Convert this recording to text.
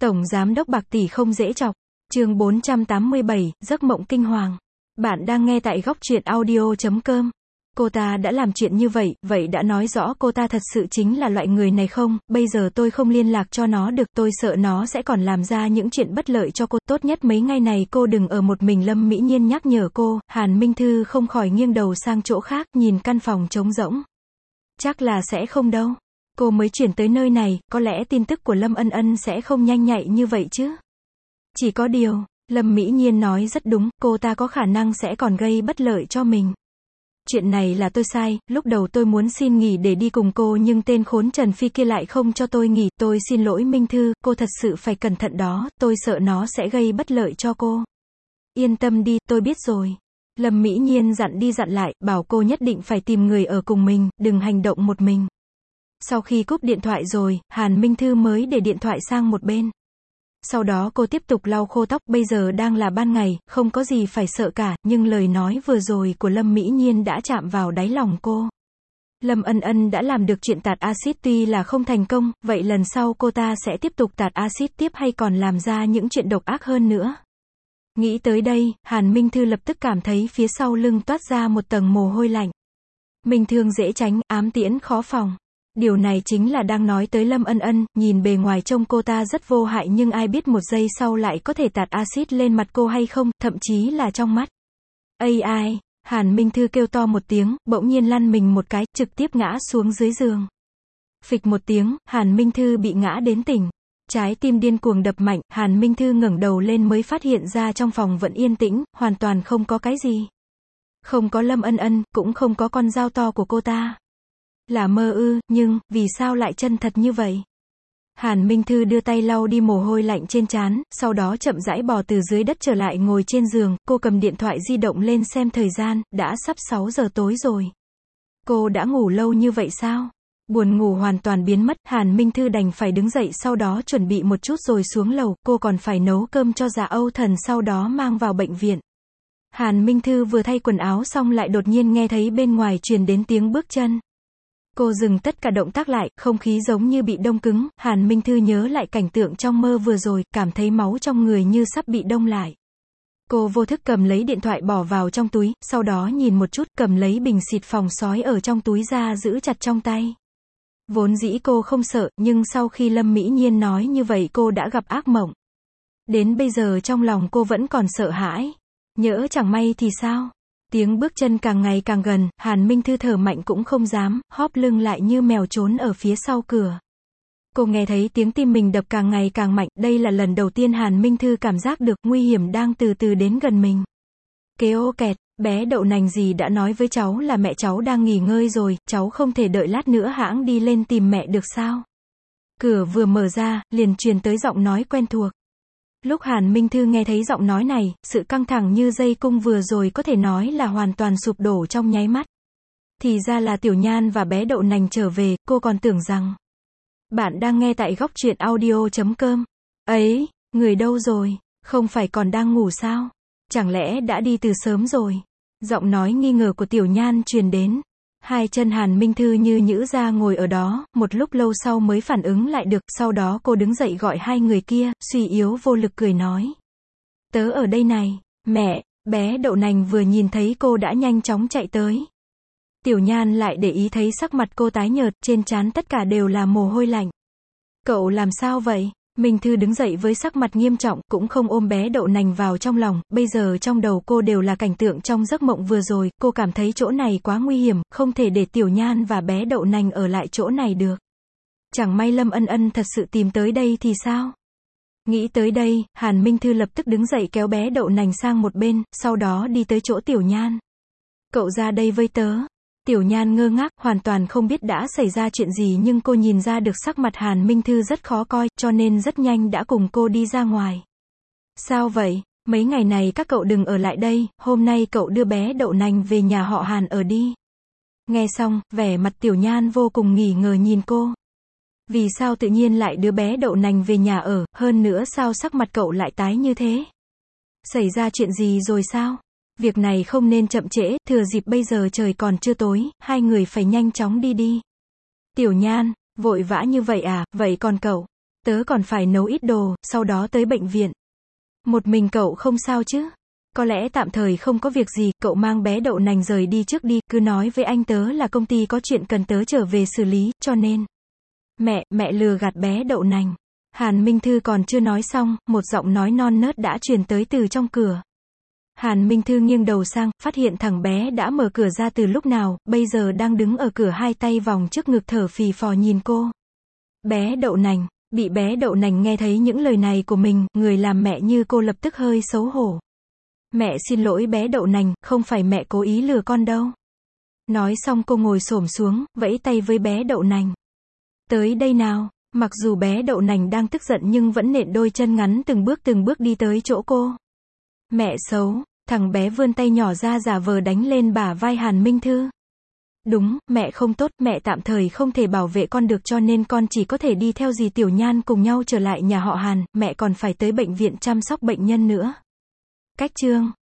Tổng giám đốc bạc tỷ không dễ chọc. Chương 487, giấc mộng kinh hoàng. Bạn đang nghe tại góc truyện audio.com. Cô ta đã làm chuyện như vậy, vậy đã nói rõ cô ta thật sự chính là loại người này không? Bây giờ tôi không liên lạc cho nó được, tôi sợ nó sẽ còn làm ra những chuyện bất lợi cho cô. Tốt nhất mấy ngày này cô đừng ở một mình. Lâm Mỹ Nhiên nhắc nhở cô. Hàn Minh Thư không khỏi nghiêng đầu sang chỗ khác, nhìn căn phòng trống rỗng. Chắc là sẽ không đâu. Cô mới chuyển tới nơi này, có lẽ tin tức của Lâm Ân Ân sẽ không nhanh nhạy như vậy chứ. Chỉ có điều, Lâm Mỹ Nhiên nói rất đúng, cô ta có khả năng sẽ còn gây bất lợi cho mình. Chuyện này là tôi sai, lúc đầu tôi muốn xin nghỉ để đi cùng cô nhưng tên khốn Trần Phi kia lại không cho tôi nghỉ, tôi xin lỗi Minh Thư, cô thật sự phải cẩn thận đó, tôi sợ nó sẽ gây bất lợi cho cô. Yên tâm đi, tôi biết rồi. Lâm Mỹ Nhiên dặn đi dặn lại, bảo cô nhất định phải tìm người ở cùng mình, đừng hành động một mình. Sau khi cúp điện thoại rồi, Hàn Minh Thư mới để điện thoại sang một bên. Sau đó cô tiếp tục lau khô tóc, bây giờ đang là ban ngày, không có gì phải sợ cả, nhưng lời nói vừa rồi của Lâm Mỹ Nhiên đã chạm vào đáy lòng cô. Lâm Ân Ân đã làm được chuyện tạt axit tuy là không thành công, vậy lần sau cô ta sẽ tiếp tục tạt axit tiếp hay còn làm ra những chuyện độc ác hơn nữa. Nghĩ tới đây, Hàn Minh Thư lập tức cảm thấy phía sau lưng toát ra một tầng mồ hôi lạnh. Minh thương dễ tránh, ám tiễn khó phòng. Điều này chính là đang nói tới Lâm Ân Ân, nhìn bề ngoài trông cô ta rất vô hại nhưng ai biết một giây sau lại có thể tạt axit lên mặt cô hay không, thậm chí là trong mắt. Ai, Hàn Minh Thư kêu to một tiếng, bỗng nhiên lăn mình một cái, trực tiếp ngã xuống dưới giường. Phịch một tiếng, Hàn Minh Thư bị ngã đến tỉnh. Trái tim điên cuồng đập mạnh, Hàn Minh Thư ngẩng đầu lên mới phát hiện ra trong phòng vẫn yên tĩnh, hoàn toàn không có cái gì. Không có Lâm Ân Ân, cũng không có con dao to của cô ta. Là mơ ư, nhưng, vì sao lại chân thật như vậy? Hàn Minh Thư đưa tay lau đi mồ hôi lạnh trên trán, sau đó chậm rãi bò từ dưới đất trở lại ngồi trên giường, cô cầm điện thoại di động lên xem thời gian, đã sắp 6 giờ tối rồi. Cô đã ngủ lâu như vậy sao? Buồn ngủ hoàn toàn biến mất, Hàn Minh Thư đành phải đứng dậy sau đó chuẩn bị một chút rồi xuống lầu, cô còn phải nấu cơm cho Dạ Âu Thần sau đó mang vào bệnh viện. Hàn Minh Thư vừa thay quần áo xong lại đột nhiên nghe thấy bên ngoài truyền đến tiếng bước chân. Cô dừng tất cả động tác lại, không khí giống như bị đông cứng, Hàn Minh Thư nhớ lại cảnh tượng trong mơ vừa rồi, cảm thấy máu trong người như sắp bị đông lại. Cô vô thức cầm lấy điện thoại bỏ vào trong túi, sau đó nhìn một chút, cầm lấy bình xịt phòng sói ở trong túi ra giữ chặt trong tay. Vốn dĩ cô không sợ, nhưng sau khi Lâm Mỹ Nhiên nói như vậy cô đã gặp ác mộng. Đến bây giờ trong lòng cô vẫn còn sợ hãi. Nhỡ chẳng may thì sao? Tiếng bước chân càng ngày càng gần, Hàn Minh Thư thở mạnh cũng không dám, hóp lưng lại như mèo trốn ở phía sau cửa. Cô nghe thấy tiếng tim mình đập càng ngày càng mạnh, đây là lần đầu tiên Hàn Minh Thư cảm giác được nguy hiểm đang từ từ đến gần mình. Kêu kẹt, bé đậu nành gì đã nói với cháu là mẹ cháu đang nghỉ ngơi rồi, cháu không thể đợi lát nữa hãng đi lên tìm mẹ được sao? Cửa vừa mở ra, liền truyền tới giọng nói quen thuộc. Lúc Hàn Minh Thư nghe thấy giọng nói này, sự căng thẳng như dây cung vừa rồi có thể nói là hoàn toàn sụp đổ trong nháy mắt. Thì ra là Tiểu Nhan và bé đậu nành trở về, cô còn tưởng rằng. Bạn đang nghe tại góc truyện audio.com. Ấy, người đâu rồi? Không phải còn đang ngủ sao? Chẳng lẽ đã đi từ sớm rồi? Giọng nói nghi ngờ của Tiểu Nhan truyền đến. Hai chân Hàn Minh Thư như nhữ ra ngồi ở đó, một lúc lâu sau mới phản ứng lại được, sau đó cô đứng dậy gọi hai người kia, suy yếu vô lực cười nói. Tớ ở đây này, mẹ, bé đậu nành vừa nhìn thấy cô đã nhanh chóng chạy tới. Tiểu Nhan lại để ý thấy sắc mặt cô tái nhợt, trên trán tất cả đều là mồ hôi lạnh. Cậu làm sao vậy? Minh Thư đứng dậy với sắc mặt nghiêm trọng, cũng không ôm bé đậu nành vào trong lòng, bây giờ trong đầu cô đều là cảnh tượng trong giấc mộng vừa rồi, cô cảm thấy chỗ này quá nguy hiểm, không thể để Tiểu Nhan và bé đậu nành ở lại chỗ này được. Chẳng may Lâm Ân Ân thật sự tìm tới đây thì sao? Nghĩ tới đây, Hàn Minh Thư lập tức đứng dậy kéo bé đậu nành sang một bên, sau đó đi tới chỗ Tiểu Nhan. Cậu ra đây với tớ. Tiểu Nhan ngơ ngác, hoàn toàn không biết đã xảy ra chuyện gì nhưng cô nhìn ra được sắc mặt Hàn Minh Thư rất khó coi, cho nên rất nhanh đã cùng cô đi ra ngoài. Sao vậy? Mấy ngày này các cậu đừng ở lại đây, hôm nay cậu đưa bé đậu nành về nhà họ Hàn ở đi. Nghe xong, vẻ mặt Tiểu Nhan vô cùng nghi ngờ nhìn cô. Vì sao tự nhiên lại đưa bé đậu nành về nhà ở, hơn nữa sao sắc mặt cậu lại tái như thế? Xảy ra chuyện gì rồi sao? Việc này không nên chậm trễ, thừa dịp bây giờ trời còn chưa tối, hai người phải nhanh chóng đi đi. Tiểu Nhan, vội vã như vậy à, vậy còn cậu? Tớ còn phải nấu ít đồ, sau đó tới bệnh viện. Một mình cậu không sao chứ? Có lẽ tạm thời không có việc gì, cậu mang bé đậu nành rời đi trước đi, cứ nói với anh tớ là công ty có chuyện cần tớ trở về xử lý, cho nên. Mẹ lừa gạt bé đậu nành. Hàn Minh Thư còn chưa nói xong, một giọng nói non nớt đã truyền tới từ trong cửa. Hàn Minh Thư nghiêng đầu sang, phát hiện thằng bé đã mở cửa ra từ lúc nào, bây giờ đang đứng ở cửa hai tay vòng trước ngực thở phì phò nhìn cô. Bé đậu nành, bị bé đậu nành nghe thấy những lời này của mình, người làm mẹ như cô lập tức hơi xấu hổ. Mẹ xin lỗi bé đậu nành, không phải mẹ cố ý lừa con đâu. Nói xong cô ngồi xổm xuống, vẫy tay với bé đậu nành. Tới đây nào. Mặc dù bé đậu nành đang tức giận nhưng vẫn nện đôi chân ngắn từng bước đi tới chỗ cô. Mẹ xấu, thằng bé vươn tay nhỏ ra giả vờ đánh lên bả vai Hàn Minh Thư. Đúng, mẹ không tốt, mẹ tạm thời không thể bảo vệ con được cho nên con chỉ có thể đi theo dì Tiểu Nhan cùng nhau trở lại nhà họ Hàn, mẹ còn phải tới bệnh viện chăm sóc bệnh nhân nữa. Cách chương